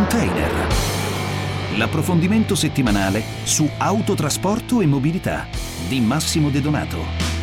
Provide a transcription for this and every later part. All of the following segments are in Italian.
Container. L'approfondimento settimanale su autotrasporto e mobilità di Massimo De Donato.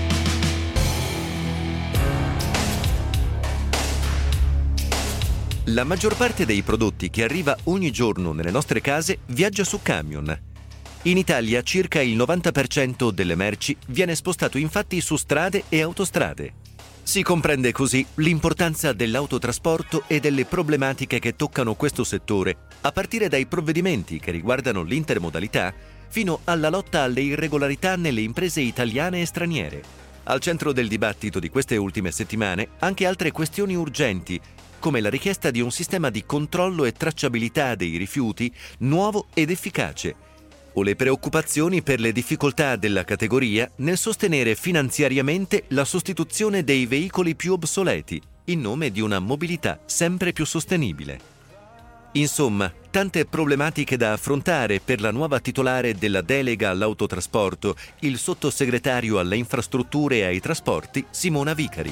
La maggior parte dei prodotti che arriva ogni giorno nelle nostre case viaggia su camion. In Italia circa il 90% delle merci viene spostato infatti su strade e autostrade. Si comprende così l'importanza dell'autotrasporto e delle problematiche che toccano questo settore, a partire dai provvedimenti che riguardano l'intermodalità fino alla lotta alle irregolarità nelle imprese italiane e straniere. Al centro del dibattito di queste ultime settimane anche altre questioni urgenti, come la richiesta di un sistema di controllo e tracciabilità dei rifiuti nuovo ed efficace, o le preoccupazioni per le difficoltà della categoria nel sostenere finanziariamente la sostituzione dei veicoli più obsoleti, in nome di una mobilità sempre più sostenibile. Insomma, tante problematiche da affrontare per la nuova titolare della delega all'autotrasporto, il sottosegretario alle infrastrutture e ai trasporti, Simona Vicari.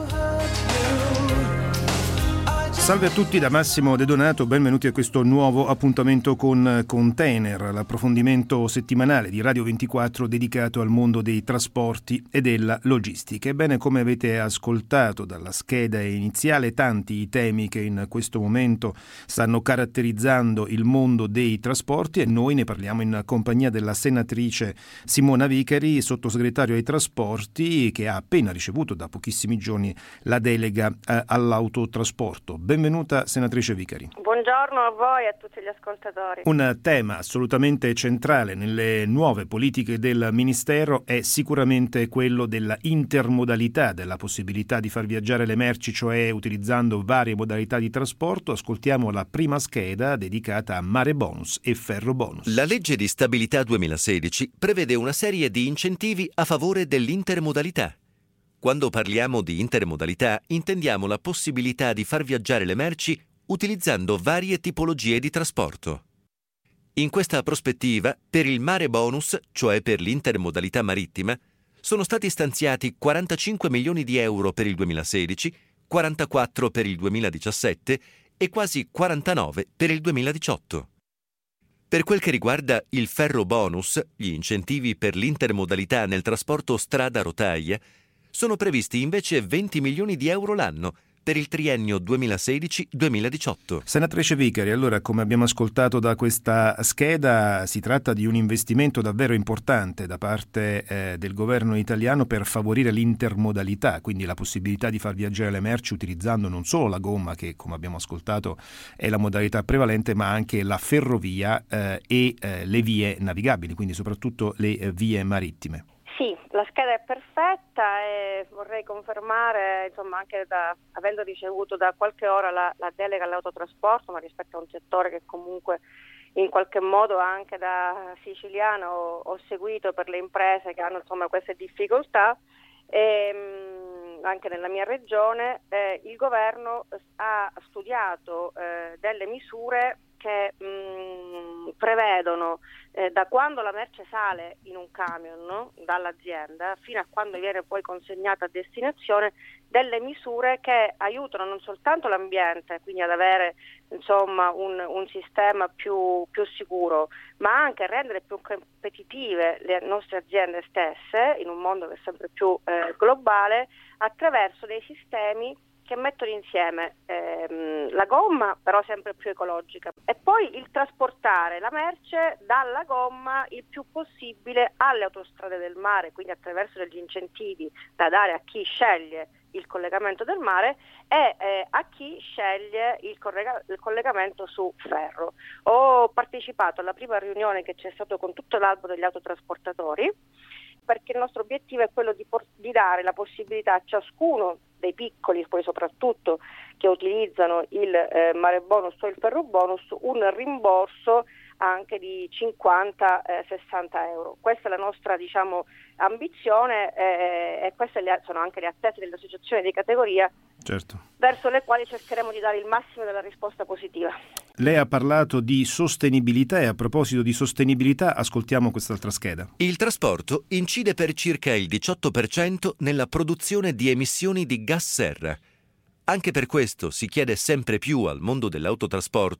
Salve a tutti da Massimo De Donato, benvenuti a questo nuovo appuntamento con Container, l'approfondimento settimanale di Radio 24 dedicato al mondo dei trasporti e della logistica. Ebbene, come avete ascoltato dalla scheda iniziale, tanti i temi che in questo momento stanno caratterizzando il mondo dei trasporti e noi ne parliamo in compagnia della senatrice Simona Vicari, sottosegretario ai trasporti, che ha appena ricevuto da pochissimi giorni la delega all'autotrasporto. Benvenuta senatrice Vicari. Buongiorno a voi e a tutti gli ascoltatori. Un tema assolutamente centrale nelle nuove politiche del Ministero è sicuramente quello della intermodalità, della possibilità di far viaggiare le merci, cioè utilizzando varie modalità di trasporto. Ascoltiamo la prima scheda dedicata a Mare Bonus e Ferro Bonus. La legge di stabilità 2016 prevede una serie di incentivi a favore dell'intermodalità. Quando parliamo di intermodalità, intendiamo la possibilità di far viaggiare le merci utilizzando varie tipologie di trasporto. In questa prospettiva, per il Mare Bonus, cioè per l'intermodalità marittima, sono stati stanziati 45 milioni di euro per il 2016, 44 per il 2017 e quasi 49 per il 2018. Per quel che riguarda il Ferro Bonus, gli incentivi per l'intermodalità nel trasporto strada-rotaia, sono previsti invece 20 milioni di euro l'anno per il triennio 2016-2018. Senatrice Vicari, allora, come abbiamo ascoltato da questa scheda, si tratta di un investimento davvero importante da parte del governo italiano per favorire l'intermodalità, quindi la possibilità di far viaggiare le merci utilizzando non solo la gomma, che come abbiamo ascoltato è la modalità prevalente, ma anche la ferrovia e le vie navigabili, quindi soprattutto le vie marittime. Sì, la scheda è perfetta e vorrei confermare, insomma, anche avendo ricevuto da qualche ora la delega all'autotrasporto, ma rispetto a un settore che comunque in qualche modo anche da siciliano ho seguito per le imprese che hanno, insomma, queste difficoltà, anche nella mia regione, il governo ha studiato delle misure che prevedono da quando la merce sale in un camion, no? Dall'azienda fino a quando viene poi consegnata a destinazione, delle misure che aiutano non soltanto l'ambiente, quindi ad avere, insomma, un sistema più sicuro, ma anche rendere più competitive le nostre aziende stesse in un mondo che è sempre più globale, attraverso dei sistemi che mettono insieme la gomma, però sempre più ecologica, e poi il trasportare la merce dalla gomma il più possibile alle autostrade del mare, quindi attraverso degli incentivi da dare a chi sceglie il collegamento del mare e a chi sceglie il collegamento su ferro. Ho partecipato alla prima riunione che c'è stato con tutto l'albo degli autotrasportatori, perché il nostro obiettivo è quello di dare la possibilità a ciascuno dei piccoli, poi soprattutto che utilizzano il Mare Bonus o il Ferro Bonus, un rimborso anche di 50-60 euro. Questa è la nostra, ambizione e queste sono anche le attese delle associazioni di categoria, certo, verso le quali cercheremo di dare il massimo della risposta positiva. Lei ha parlato di sostenibilità e a proposito di sostenibilità ascoltiamo quest'altra scheda. Il trasporto incide per circa il 18% nella produzione di emissioni di gas serra. Anche per questo si chiede sempre più al mondo dell'autotrasporto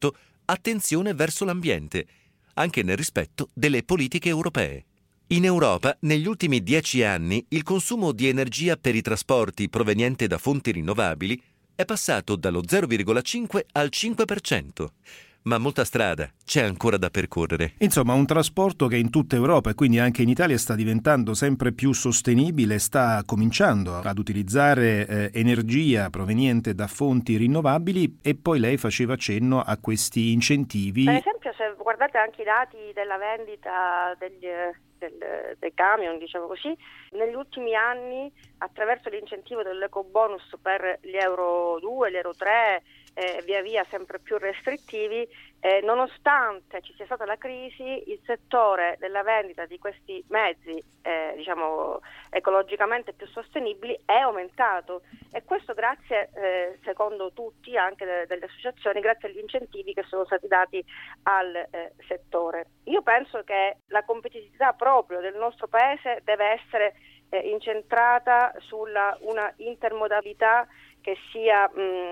attenzione verso l'ambiente, anche nel rispetto delle politiche europee. In Europa, negli ultimi 10 anni, il consumo di energia per i trasporti proveniente da fonti rinnovabili è passato dallo 0,5 al 5%. Ma molta strada c'è ancora da percorrere. Insomma, un trasporto che in tutta Europa e quindi anche in Italia sta diventando sempre più sostenibile, sta cominciando ad utilizzare energia proveniente da fonti rinnovabili, e poi lei faceva cenno a questi incentivi. Per esempio, se guardate anche i dati della vendita dei camion, diciamo così, negli ultimi anni, attraverso l'incentivo dell'ecobonus per gli Euro 2, gli Euro 3, via via sempre più restrittivi, nonostante ci sia stata la crisi, il settore della vendita di questi mezzi ecologicamente più sostenibili è aumentato, e questo grazie, secondo tutti, anche delle associazioni, grazie agli incentivi che sono stati dati al settore. Io penso che la competitività proprio del nostro paese deve essere incentrata sulla una intermodalità che sia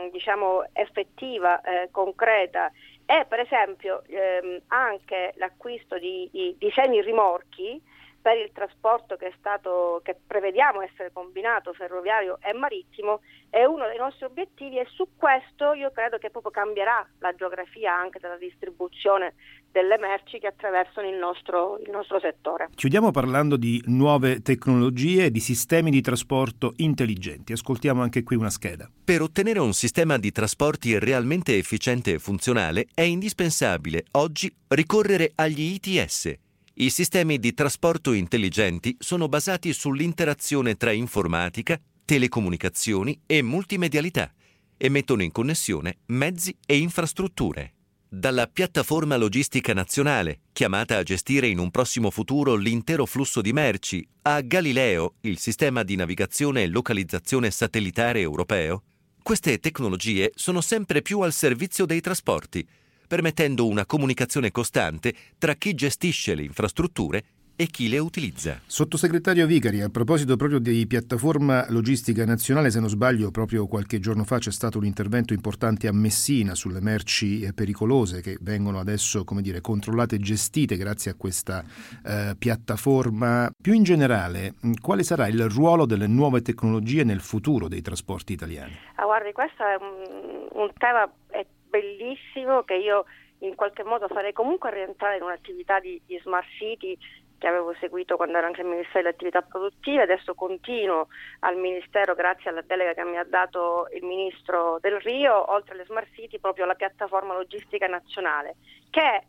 effettiva, concreta, e per esempio anche l'acquisto di semi-rimorchi per il trasporto che prevediamo essere combinato ferroviario e marittimo è uno dei nostri obiettivi, e su questo io credo che proprio cambierà la geografia anche della distribuzione delle merci che attraversano il nostro settore. Chiudiamo parlando di nuove tecnologie e di sistemi di trasporto intelligenti. Ascoltiamo anche qui una scheda. Per ottenere un sistema di trasporti realmente efficiente e funzionale è indispensabile oggi ricorrere agli ITS. I sistemi di trasporto intelligenti sono basati sull'interazione tra informatica, telecomunicazioni e multimedialità e mettono in connessione mezzi e infrastrutture. Dalla piattaforma logistica nazionale, chiamata a gestire in un prossimo futuro l'intero flusso di merci, a Galileo, il sistema di navigazione e localizzazione satellitare europeo, queste tecnologie sono sempre più al servizio dei trasporti, permettendo una comunicazione costante tra chi gestisce le infrastrutture e chi le utilizza. Sottosegretario Vicari, a proposito proprio di piattaforma logistica nazionale, se non sbaglio proprio qualche giorno fa c'è stato un intervento importante a Messina sulle merci pericolose che vengono adesso, controllate e gestite grazie a questa piattaforma. Più in generale, quale sarà il ruolo delle nuove tecnologie nel futuro dei trasporti italiani? Guardi, questo è un tema bellissimo che io in qualche modo farei comunque rientrare in un'attività di smart city che avevo seguito quando ero anche al Ministero delle Attività Produttive. Adesso continuo al Ministero grazie alla delega che mi ha dato il Ministro Del Rio, oltre alle smart city proprio la piattaforma logistica nazionale, che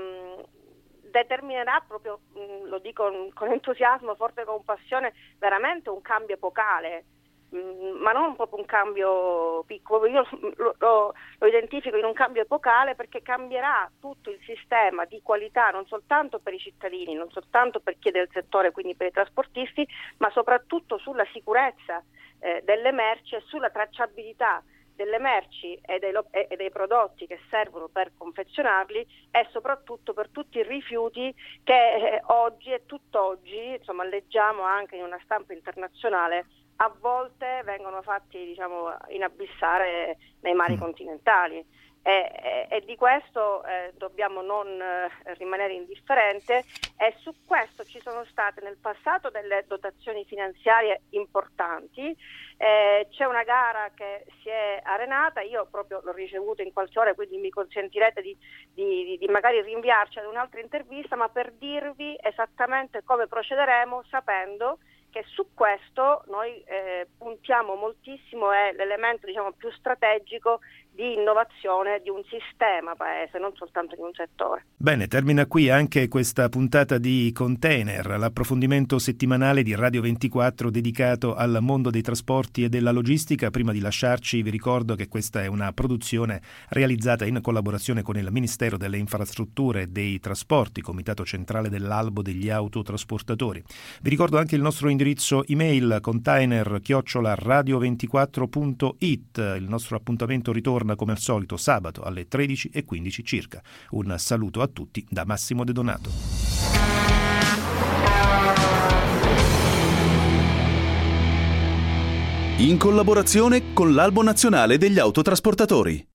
determinerà proprio, lo dico con entusiasmo, forte compassione, veramente un cambio epocale. Ma non proprio un cambio piccolo, io lo identifico in un cambio epocale, perché cambierà tutto il sistema di qualità non soltanto per i cittadini, non soltanto per chi è del settore, quindi per i trasportisti, ma soprattutto sulla sicurezza delle merci e sulla tracciabilità delle merci e dei prodotti che servono per confezionarli, e soprattutto per tutti i rifiuti che oggi e tutt'oggi, leggiamo anche in una stampa internazionale, a volte vengono fatti inabissare nei mari continentali, e di questo dobbiamo non rimanere indifferenti, e su questo ci sono state nel passato delle dotazioni finanziarie importanti. C'è una gara che si è arenata, io proprio l'ho ricevuto in qualche ora, quindi mi consentirete di magari rinviarci ad un'altra intervista, ma per dirvi esattamente come procederemo, sapendo che su questo noi puntiamo moltissimo, è l'elemento più strategico di innovazione di un sistema paese, non soltanto di un settore. Bene, termina qui anche questa puntata di Container, l'approfondimento settimanale di Radio 24 dedicato al mondo dei trasporti e della logistica. Prima di lasciarci vi ricordo che questa è una produzione realizzata in collaborazione con il Ministero delle Infrastrutture e dei Trasporti, Comitato Centrale dell'Albo degli Autotrasportatori. Vi ricordo anche il nostro indirizzo email container@radio24.it. Il nostro appuntamento ritorna come al solito sabato alle 13:15 circa. Un saluto a tutti da Massimo De Donato. In collaborazione con l'Albo Nazionale degli Autotrasportatori.